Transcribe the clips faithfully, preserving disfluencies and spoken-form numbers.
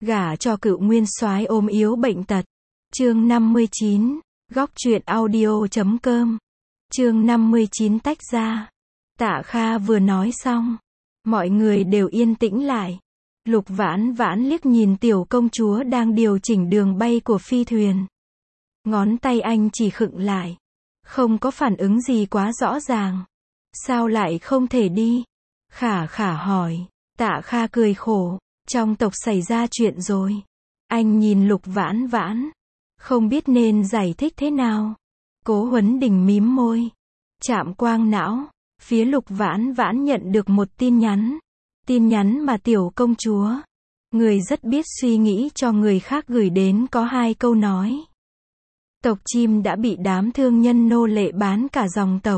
Gả cho cựu nguyên soái ốm yếu bệnh tật. Chương năm mươi chín, góc truyện audio chấm com. Chương năm mươi chín tách ra. Tạ Kha vừa nói xong, mọi người đều yên tĩnh lại. Lục Vãn Vãn liếc nhìn tiểu công chúa đang điều chỉnh đường bay của phi thuyền. Ngón tay anh chỉ khựng lại, không có phản ứng gì quá rõ ràng. Sao lại không thể đi? Khả Khả hỏi. Tạ Kha cười khổ, trong tộc xảy ra chuyện rồi. Anh nhìn Lục Vãn Vãn, không biết nên giải thích thế nào. Cố Huấn Đình mím môi, chạm quang não. Phía Lục Vãn Vãn nhận được một tin nhắn. Tin nhắn mà tiểu công chúa, người rất biết suy nghĩ cho người khác gửi đến, có hai câu nói. Tộc chim đã bị đám thương nhân nô lệ bán cả dòng tộc.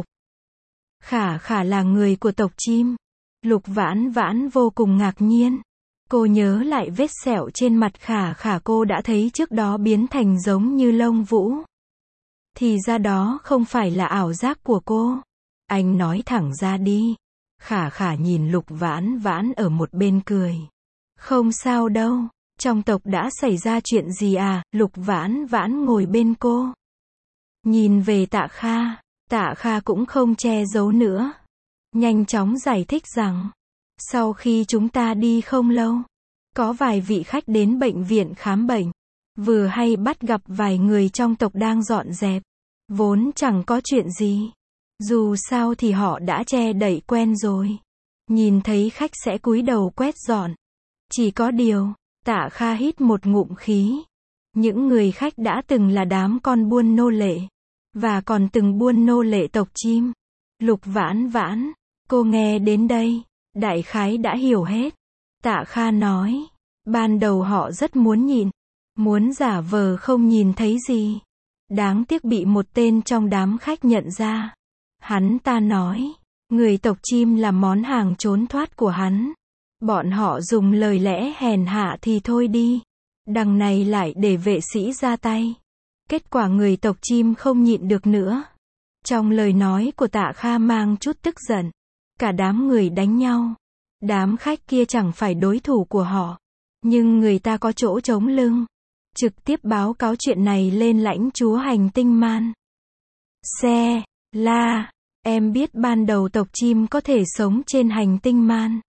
Khả Khả là người của tộc chim. Lục Vãn Vãn vô cùng ngạc nhiên. Cô nhớ lại vết sẹo trên mặt Khả Khả cô đã thấy trước đó biến thành giống như lông vũ. Thì ra đó không phải là ảo giác của cô. Anh nói thẳng ra đi. Khả Khả nhìn Lục Vãn Vãn ở một bên cười. Không sao đâu, trong tộc đã xảy ra chuyện gì à? Lục Vãn Vãn ngồi bên cô, nhìn về Tạ Kha. Tạ Kha cũng không che giấu nữa, nhanh chóng giải thích rằng, sau khi chúng ta đi không lâu, có vài vị khách đến bệnh viện khám bệnh. Vừa hay bắt gặp vài người trong tộc đang dọn dẹp. Vốn chẳng có chuyện gì, dù sao thì họ đã che đậy quen rồi. Nhìn thấy khách sẽ cúi đầu quét dọn. Chỉ có điều, Tạ Kha hít một ngụm khí. Những người khách đã từng là đám con buôn nô lệ, và còn từng buôn nô lệ tộc chim. Lục Vãn Vãn, cô nghe đến đây, đại khái đã hiểu hết. Tạ Kha nói, ban đầu họ rất muốn nhịn, muốn giả vờ không nhìn thấy gì. Đáng tiếc bị một tên trong đám khách nhận ra. Hắn ta nói, người tộc chim là món hàng trốn thoát của hắn. Bọn họ dùng lời lẽ hèn hạ thì thôi đi, đằng này lại để vệ sĩ ra tay. Kết quả người tộc chim không nhịn được nữa. Trong lời nói của Tạ Kha mang chút tức giận. Cả đám người đánh nhau. Đám khách kia chẳng phải đối thủ của họ, nhưng người ta có chỗ chống lưng. Trực tiếp báo cáo chuyện này lên lãnh chúa hành tinh Man. Xe, La, em biết ban đầu tộc chim có thể sống trên hành tinh Man.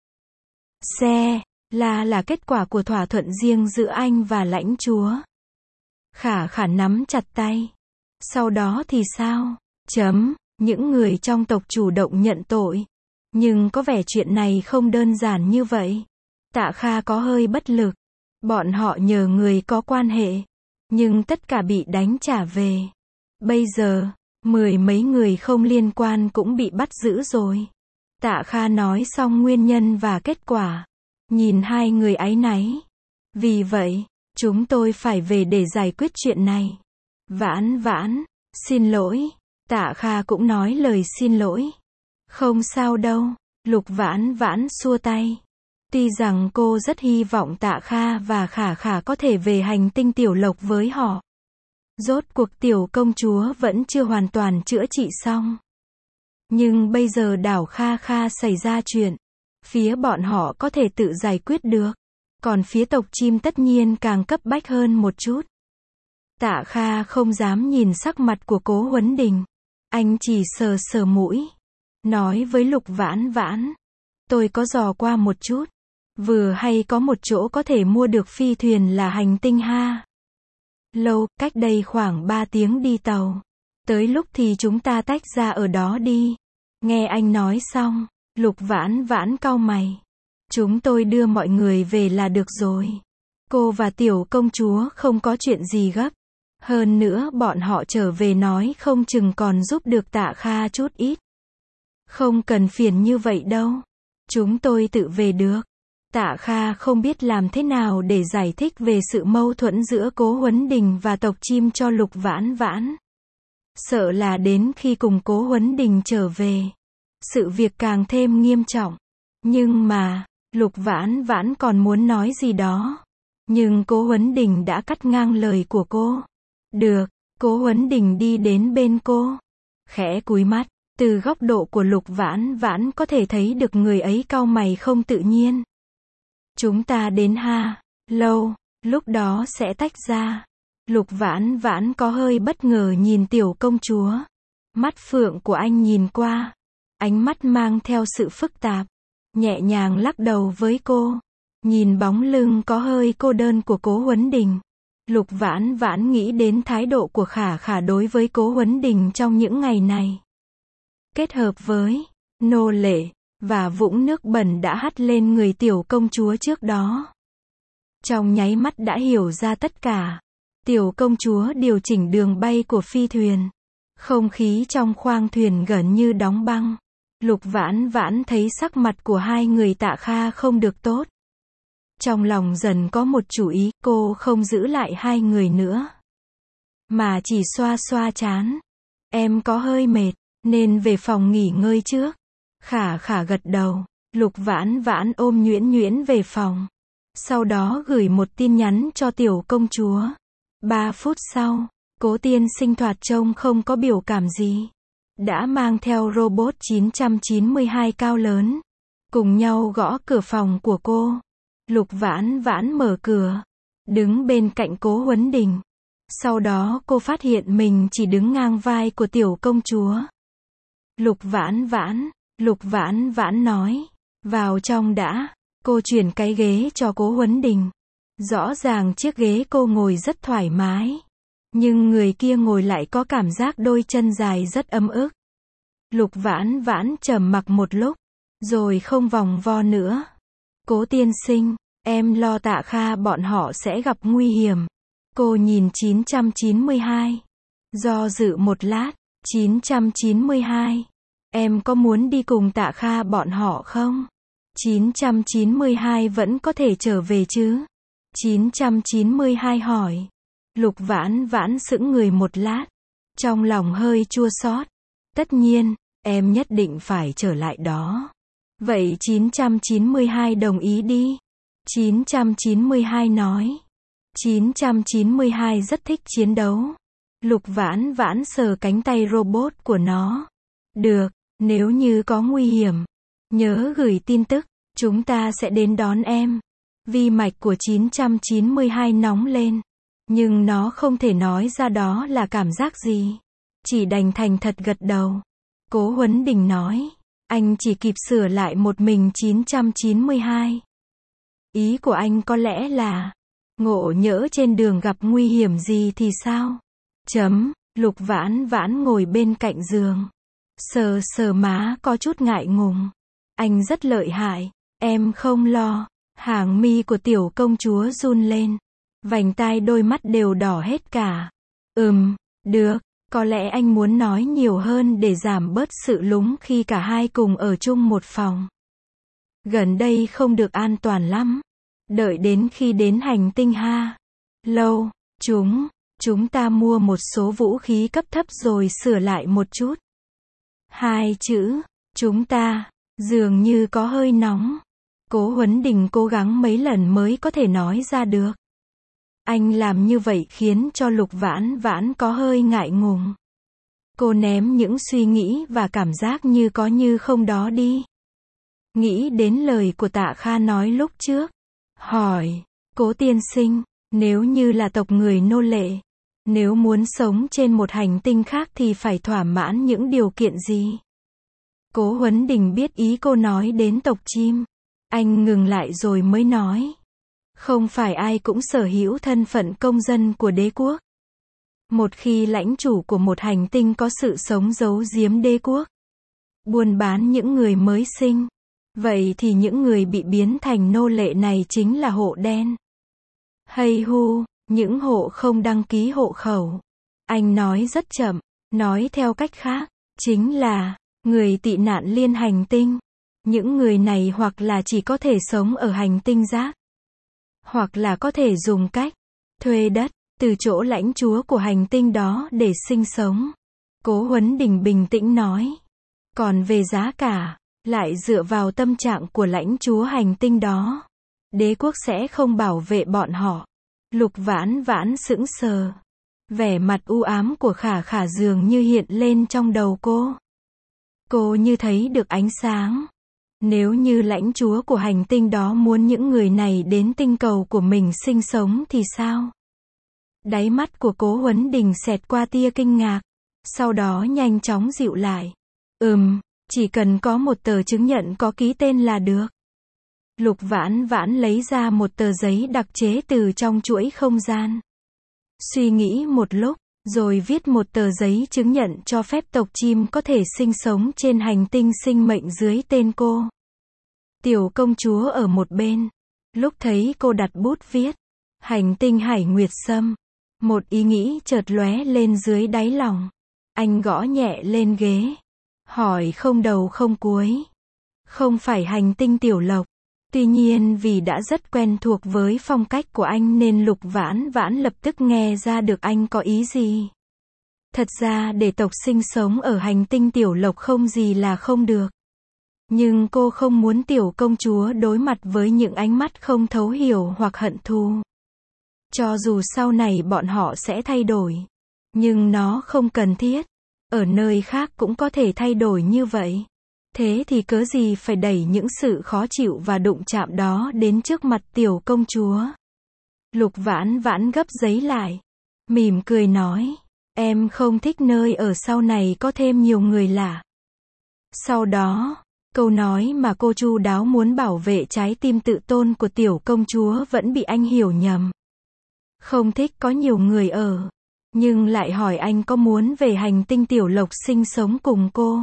Xe, La là kết quả của thỏa thuận riêng giữa anh và lãnh chúa. Khả Khả nắm chặt tay. Sau đó thì sao? Chấm, những người trong tộc chủ động nhận tội. Nhưng có vẻ chuyện này không đơn giản như vậy. Tạ Kha có hơi bất lực. Bọn họ nhờ người có quan hệ, nhưng tất cả bị đánh trả về. Bây giờ, mười mấy người không liên quan cũng bị bắt giữ rồi. Tạ Kha nói xong nguyên nhân và kết quả. Nhìn hai người áy náy. Vì vậy, chúng tôi phải về để giải quyết chuyện này. Vãn Vãn, xin lỗi. Tạ Kha cũng nói lời xin lỗi. Không sao đâu. Lục Vãn Vãn xua tay. Tuy rằng cô rất hy vọng Tạ Kha và Khả Khả có thể về hành tinh Tiểu Lộc với họ. Rốt cuộc tiểu công chúa vẫn chưa hoàn toàn chữa trị xong. Nhưng bây giờ đảo Kha Kha xảy ra chuyện. Phía bọn họ có thể tự giải quyết được. Còn phía tộc chim tất nhiên càng cấp bách hơn một chút. Tạ Kha không dám nhìn sắc mặt của Cố Huấn Đình. Anh chỉ sờ sờ mũi. Nói với Lục Vãn Vãn. Tôi có dò qua một chút. Vừa hay có một chỗ có thể mua được phi thuyền là hành tinh Ha. Lâu, cách đây khoảng ba tiếng đi tàu. Tới lúc thì chúng ta tách ra ở đó đi. Nghe anh nói xong, Lục Vãn Vãn cau mày. Chúng tôi đưa mọi người về là được rồi. Cô và tiểu công chúa không có chuyện gì gấp. Hơn nữa bọn họ trở về nói không chừng còn giúp được Tạ Kha chút ít. Không cần phiền như vậy đâu. Chúng tôi tự về được. Tạ Kha không biết làm thế nào để giải thích về sự mâu thuẫn giữa Cố Huấn Đình và tộc chim cho Lục Vãn Vãn. Sợ là đến khi cùng Cố Huấn Đình trở về, sự việc càng thêm nghiêm trọng. Nhưng mà, Lục Vãn Vãn còn muốn nói gì đó. Nhưng Cố Huấn Đình đã cắt ngang lời của cô. Được, Cố Huấn Đình đi đến bên cô. Khẽ cúi mắt, từ góc độ của Lục Vãn Vãn có thể thấy được người ấy cau mày không tự nhiên. Chúng ta đến Ha. Lâu, lúc đó sẽ tách ra. Lục Vãn Vãn có hơi bất ngờ nhìn tiểu công chúa. Mắt phượng của anh nhìn qua. Ánh mắt mang theo sự phức tạp. Nhẹ nhàng lắc đầu với cô. Nhìn bóng lưng có hơi cô đơn của Cố Huấn Đình. Lục Vãn Vãn nghĩ đến thái độ của Khả Khả đối với Cố Huấn Đình trong những ngày này. Kết hợp với nô lệ và vũng nước bẩn đã hắt lên người tiểu công chúa trước đó. Trong nháy mắt đã hiểu ra tất cả. Tiểu công chúa điều chỉnh đường bay của phi thuyền. Không khí trong khoang thuyền gần như đóng băng. Lục Vãn Vãn thấy sắc mặt của hai người Tạ Kha không được tốt. Trong lòng dần có một chủ ý, cô không giữ lại hai người nữa. Mà chỉ xoa xoa trán. Em có hơi mệt, nên về phòng nghỉ ngơi trước. Khả Khả gật đầu. Lục Vãn Vãn ôm Nhuyễn Nhuyễn về phòng. Sau đó gửi một tin nhắn cho tiểu công chúa. Ba phút sau, Cố tiên sinh thoạt trông không có biểu cảm gì. Đã mang theo robot chín trăm chín mươi hai cao lớn. Cùng nhau gõ cửa phòng của cô. Lục Vãn Vãn mở cửa. Đứng bên cạnh Cố Huấn Đình. Sau đó cô phát hiện mình chỉ đứng ngang vai của tiểu công chúa. Lục Vãn Vãn, Lục Vãn Vãn nói. Vào trong đã. Cô chuyển cái ghế cho Cố Huấn Đình. Rõ ràng chiếc ghế cô ngồi rất thoải mái. Nhưng người kia ngồi lại có cảm giác đôi chân dài rất ấm ức. Lục Vãn Vãn trầm mặc một lúc. Rồi không vòng vo nữa. Cố tiên sinh, em lo Tạ Kha bọn họ sẽ gặp nguy hiểm. Cô nhìn chín trăm chín mươi hai. Do dự một lát. chín trăm chín mươi hai. Em có muốn đi cùng Tạ Kha bọn họ không? chín trăm chín mươi hai vẫn có thể trở về chứ? chín trăm chín mươi hai hỏi. Lục Vãn Vãn sững người một lát. Trong lòng hơi chua xót. Tất nhiên, em nhất định phải trở lại đó. Vậy chín trăm chín mươi hai đồng ý đi. chín trăm chín mươi hai nói. chín trăm chín mươi hai rất thích chiến đấu. Lục Vãn Vãn sờ cánh tay robot của nó. Được, nếu như có nguy hiểm, nhớ gửi tin tức, chúng ta sẽ đến đón em. Vi mạch của chín trăm chín mươi hai nóng lên. Nhưng nó không thể nói ra đó là cảm giác gì. Chỉ đành thành thật gật đầu. Cố Huấn Đình nói. Anh chỉ kịp sửa lại một mình chín trăm chín mươi hai. Ý của anh có lẽ là, ngộ nhỡ trên đường gặp nguy hiểm gì thì sao? Chấm, Lục Vãn Vãn ngồi bên cạnh giường. Sờ sờ má có chút ngại ngùng. Anh rất lợi hại, em không lo. Hàng mi của tiểu công chúa run lên. Vành tai đôi mắt đều đỏ hết cả. Ừm, được, có lẽ anh muốn nói nhiều hơn để giảm bớt sự lúng khi cả hai cùng ở chung một phòng. Gần đây không được an toàn lắm. Đợi đến khi đến hành tinh ha. Lâu, chúng, chúng ta mua một số vũ khí cấp thấp rồi sửa lại một chút. Hai chữ, chúng ta, dường như có hơi nóng. Cố Huấn Đình cố gắng mấy lần mới có thể nói ra được. Anh làm như vậy khiến cho Lục Vãn Vãn có hơi ngại ngùng. Cô ném những suy nghĩ và cảm giác như có như không đó đi. Nghĩ đến lời của Tạ Kha nói lúc trước. Hỏi, Cố tiên sinh, nếu như là tộc người nô lệ, nếu muốn sống trên một hành tinh khác thì phải thỏa mãn những điều kiện gì? Cố Huấn Đình biết ý cô nói đến tộc chim. Anh ngừng lại rồi mới nói. Không phải ai cũng sở hữu thân phận công dân của đế quốc. Một khi lãnh chủ của một hành tinh có sự sống giấu giếm đế quốc, buôn bán những người mới sinh, vậy thì những người bị biến thành nô lệ này chính là hộ đen. Hay hu, những hộ không đăng ký hộ khẩu. Anh nói rất chậm, nói theo cách khác, chính là người tị nạn liên hành tinh. Những người này hoặc là chỉ có thể sống ở hành tinh rác, hoặc là có thể dùng cách thuê đất từ chỗ lãnh chúa của hành tinh đó để sinh sống. Cố Huấn Đình bình tĩnh nói. Còn về giá cả, lại dựa vào tâm trạng của lãnh chúa hành tinh đó. Đế quốc sẽ không bảo vệ bọn họ. Lục Vãn Vãn sững sờ. Vẻ mặt u ám của Khả Khả dường như hiện lên trong đầu cô. Cô như thấy được ánh sáng. Nếu như lãnh chúa của hành tinh đó muốn những người này đến tinh cầu của mình sinh sống thì sao? Đáy mắt của Cố Huấn Đình xẹt qua tia kinh ngạc, sau đó nhanh chóng dịu lại. Ừm, chỉ cần có một tờ chứng nhận có ký tên là được. Lục Vãn Vãn lấy ra một tờ giấy đặc chế từ trong chuỗi không gian. Suy nghĩ một lúc, rồi viết một tờ giấy chứng nhận cho phép tộc chim có thể sinh sống trên hành tinh sinh mệnh dưới tên cô. Tiểu công chúa ở một bên, lúc thấy cô đặt bút viết, hành tinh Hải Nguyệt Sâm, một ý nghĩ chợt lóe lên dưới đáy lòng. Anh gõ nhẹ lên ghế, hỏi không đầu không cuối. Không phải hành tinh Tiểu Lộc. Tuy nhiên vì đã rất quen thuộc với phong cách của anh nên Lục Vãn Vãn lập tức nghe ra được anh có ý gì. Thật ra để tộc sinh sống ở hành tinh Tiểu Lộc không gì là không được. Nhưng cô không muốn tiểu công chúa đối mặt với những ánh mắt không thấu hiểu hoặc hận thù. Cho dù sau này bọn họ sẽ thay đổi, nhưng nó không cần thiết. Ở nơi khác cũng có thể thay đổi như vậy. Thế thì cớ gì phải đẩy những sự khó chịu và đụng chạm đó đến trước mặt tiểu công chúa. Lục Vãn Vãn gấp giấy lại, mỉm cười nói, em không thích nơi ở sau này có thêm nhiều người lạ. Sau đó, câu nói mà cô chu đáo muốn bảo vệ trái tim tự tôn của tiểu công chúa vẫn bị anh hiểu nhầm. Không thích có nhiều người ở, nhưng lại hỏi anh có muốn về hành tinh Tiểu Lộc sinh sống cùng cô.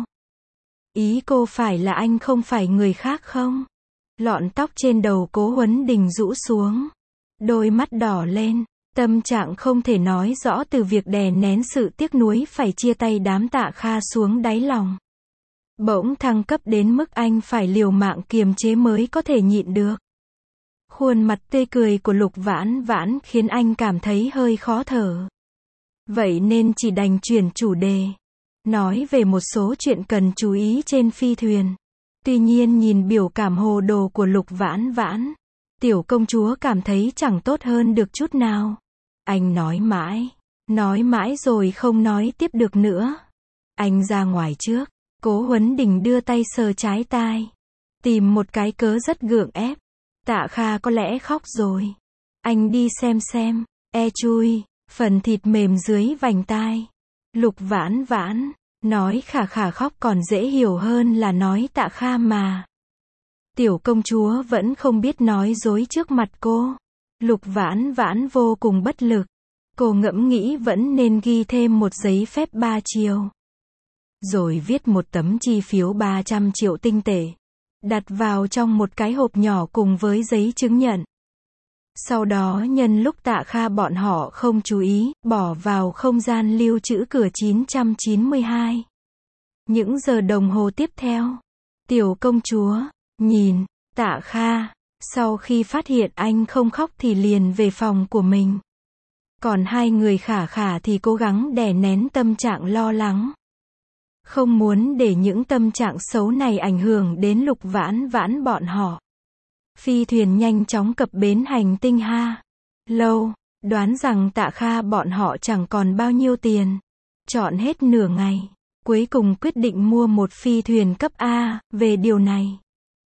Ý cô phải là anh không phải người khác không? Lọn tóc trên đầu Cố Huấn Đình rũ xuống, đôi mắt đỏ lên, tâm trạng không thể nói rõ từ việc đè nén sự tiếc nuối phải chia tay đám Tạ Kha xuống đáy lòng. Bỗng thăng cấp đến mức anh phải liều mạng kiềm chế mới có thể nhịn được. Khuôn mặt tươi cười của Lục Vãn Vãn khiến anh cảm thấy hơi khó thở. Vậy nên chỉ đành chuyển chủ đề, nói về một số chuyện cần chú ý trên phi thuyền. Tuy nhiên nhìn biểu cảm hồ đồ của Lục Vãn Vãn, tiểu công chúa cảm thấy chẳng tốt hơn được chút nào. Anh nói mãi, nói mãi rồi không nói tiếp được nữa. Anh ra ngoài trước, Cố Huấn Đình đưa tay sờ trái tai, tìm một cái cớ rất gượng ép. Tạ Kha có lẽ khóc rồi. Anh đi xem xem, e chui, phần thịt mềm dưới vành tai. Lục Vãn Vãn, nói khả khả khóc còn dễ hiểu hơn là nói Tạ Kha mà. Tiểu công chúa vẫn không biết nói dối trước mặt cô. Lục Vãn Vãn vô cùng bất lực. Cô ngẫm nghĩ vẫn nên ghi thêm một giấy phép ba chiều. Rồi viết một tấm chi phiếu ba trăm triệu tinh tệ, đặt vào trong một cái hộp nhỏ cùng với giấy chứng nhận. Sau đó nhân lúc Tạ Kha bọn họ không chú ý, bỏ vào không gian lưu trữ cửa chín trăm chín mươi hai. Những giờ đồng hồ tiếp theo, tiểu công chúa nhìn Tạ Kha, sau khi phát hiện anh không khóc thì liền về phòng của mình. Còn hai người khả khả thì cố gắng đè nén tâm trạng lo lắng, không muốn để những tâm trạng xấu này ảnh hưởng đến Lục Vãn Vãn bọn họ. Phi thuyền nhanh chóng cập bến hành tinh Ha Lâu, đoán rằng Tạ Kha bọn họ chẳng còn bao nhiêu tiền. Chọn hết nửa ngày, cuối cùng quyết định mua một phi thuyền cấp A. Về điều này,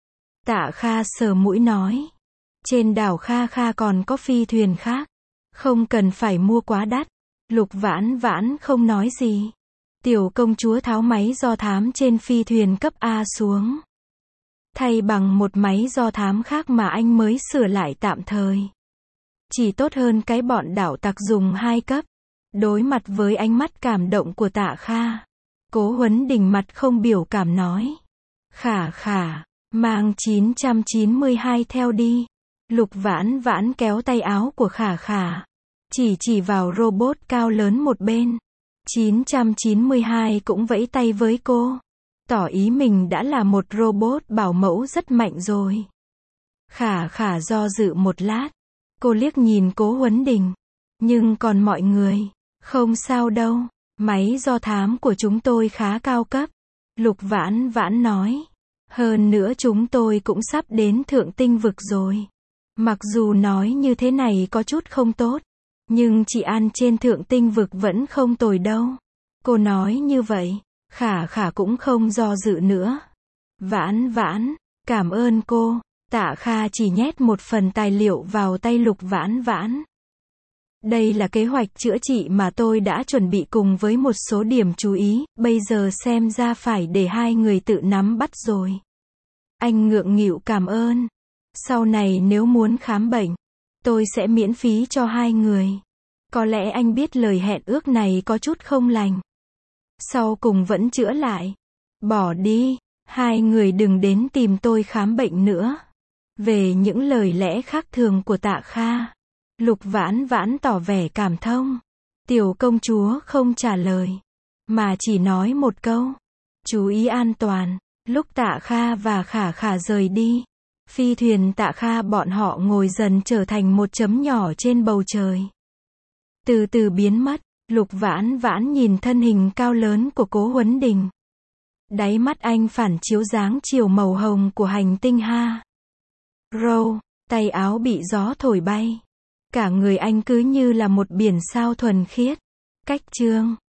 Tạ Kha sờ mũi nói, trên đảo Kha Kha còn có phi thuyền khác, không cần phải mua quá đắt. Lục Vãn Vãn không nói gì. Tiểu công chúa tháo máy do thám trên phi thuyền cấp A xuống, thay bằng một máy do thám khác mà anh mới sửa lại tạm thời. Chỉ tốt hơn cái bọn đảo tặc dùng hai cấp. Đối mặt với ánh mắt cảm động của Tạ Kha, Cố Huấn Đình mặt không biểu cảm nói, khả khả, mang chín trăm chín mươi hai theo đi. Lục Vãn Vãn kéo tay áo của khả khả, chỉ chỉ vào robot cao lớn một bên. chín trăm chín mươi hai cũng vẫy tay với cô, tỏ ý mình đã là một robot bảo mẫu rất mạnh rồi. Khả khả do dự một lát, cô liếc nhìn Cố Huấn Đình, nhưng còn mọi người, không sao đâu, máy do thám của chúng tôi khá cao cấp. Lục Vãn Vãn nói, hơn nữa chúng tôi cũng sắp đến thượng tinh vực rồi. Mặc dù nói như thế này có chút không tốt, nhưng chị ăn trên thượng tinh vực vẫn không tồi đâu. Cô nói như vậy, khả khả cũng không do dự nữa. Vãn Vãn, Cảm ơn cô. Tạ Kha chỉ nhét một phần tài liệu vào tay Lục Vãn Vãn. Đây là kế hoạch chữa trị mà tôi đã chuẩn bị cùng với một số điểm chú ý, bây giờ xem ra phải để hai người tự nắm bắt rồi. Anh ngượng nghịu cảm ơn. Sau này nếu muốn khám bệnh, tôi sẽ miễn phí cho hai người. Có lẽ anh biết lời hẹn ước này có chút không lành. Sau cùng vẫn chữa lại. Bỏ đi, hai người đừng đến tìm tôi khám bệnh nữa. Về những lời lẽ khác thường của Tạ Kha, Lục Vãn Vãn tỏ vẻ cảm thông. Tiểu công chúa không trả lời, mà chỉ nói một câu. Chú ý an toàn. Lúc Tạ Kha và Khả Khả rời đi, phi thuyền Tạ Kha bọn họ ngồi dần trở thành một chấm nhỏ trên bầu trời. Từ từ biến mất, Lục Vãn Vãn nhìn thân hình cao lớn của Cố Huấn Đình. Đáy mắt anh phản chiếu dáng chiều màu hồng của hành tinh Ha Râu, tay áo bị gió thổi bay. Cả người anh cứ như là một biển sao thuần khiết. Cách chương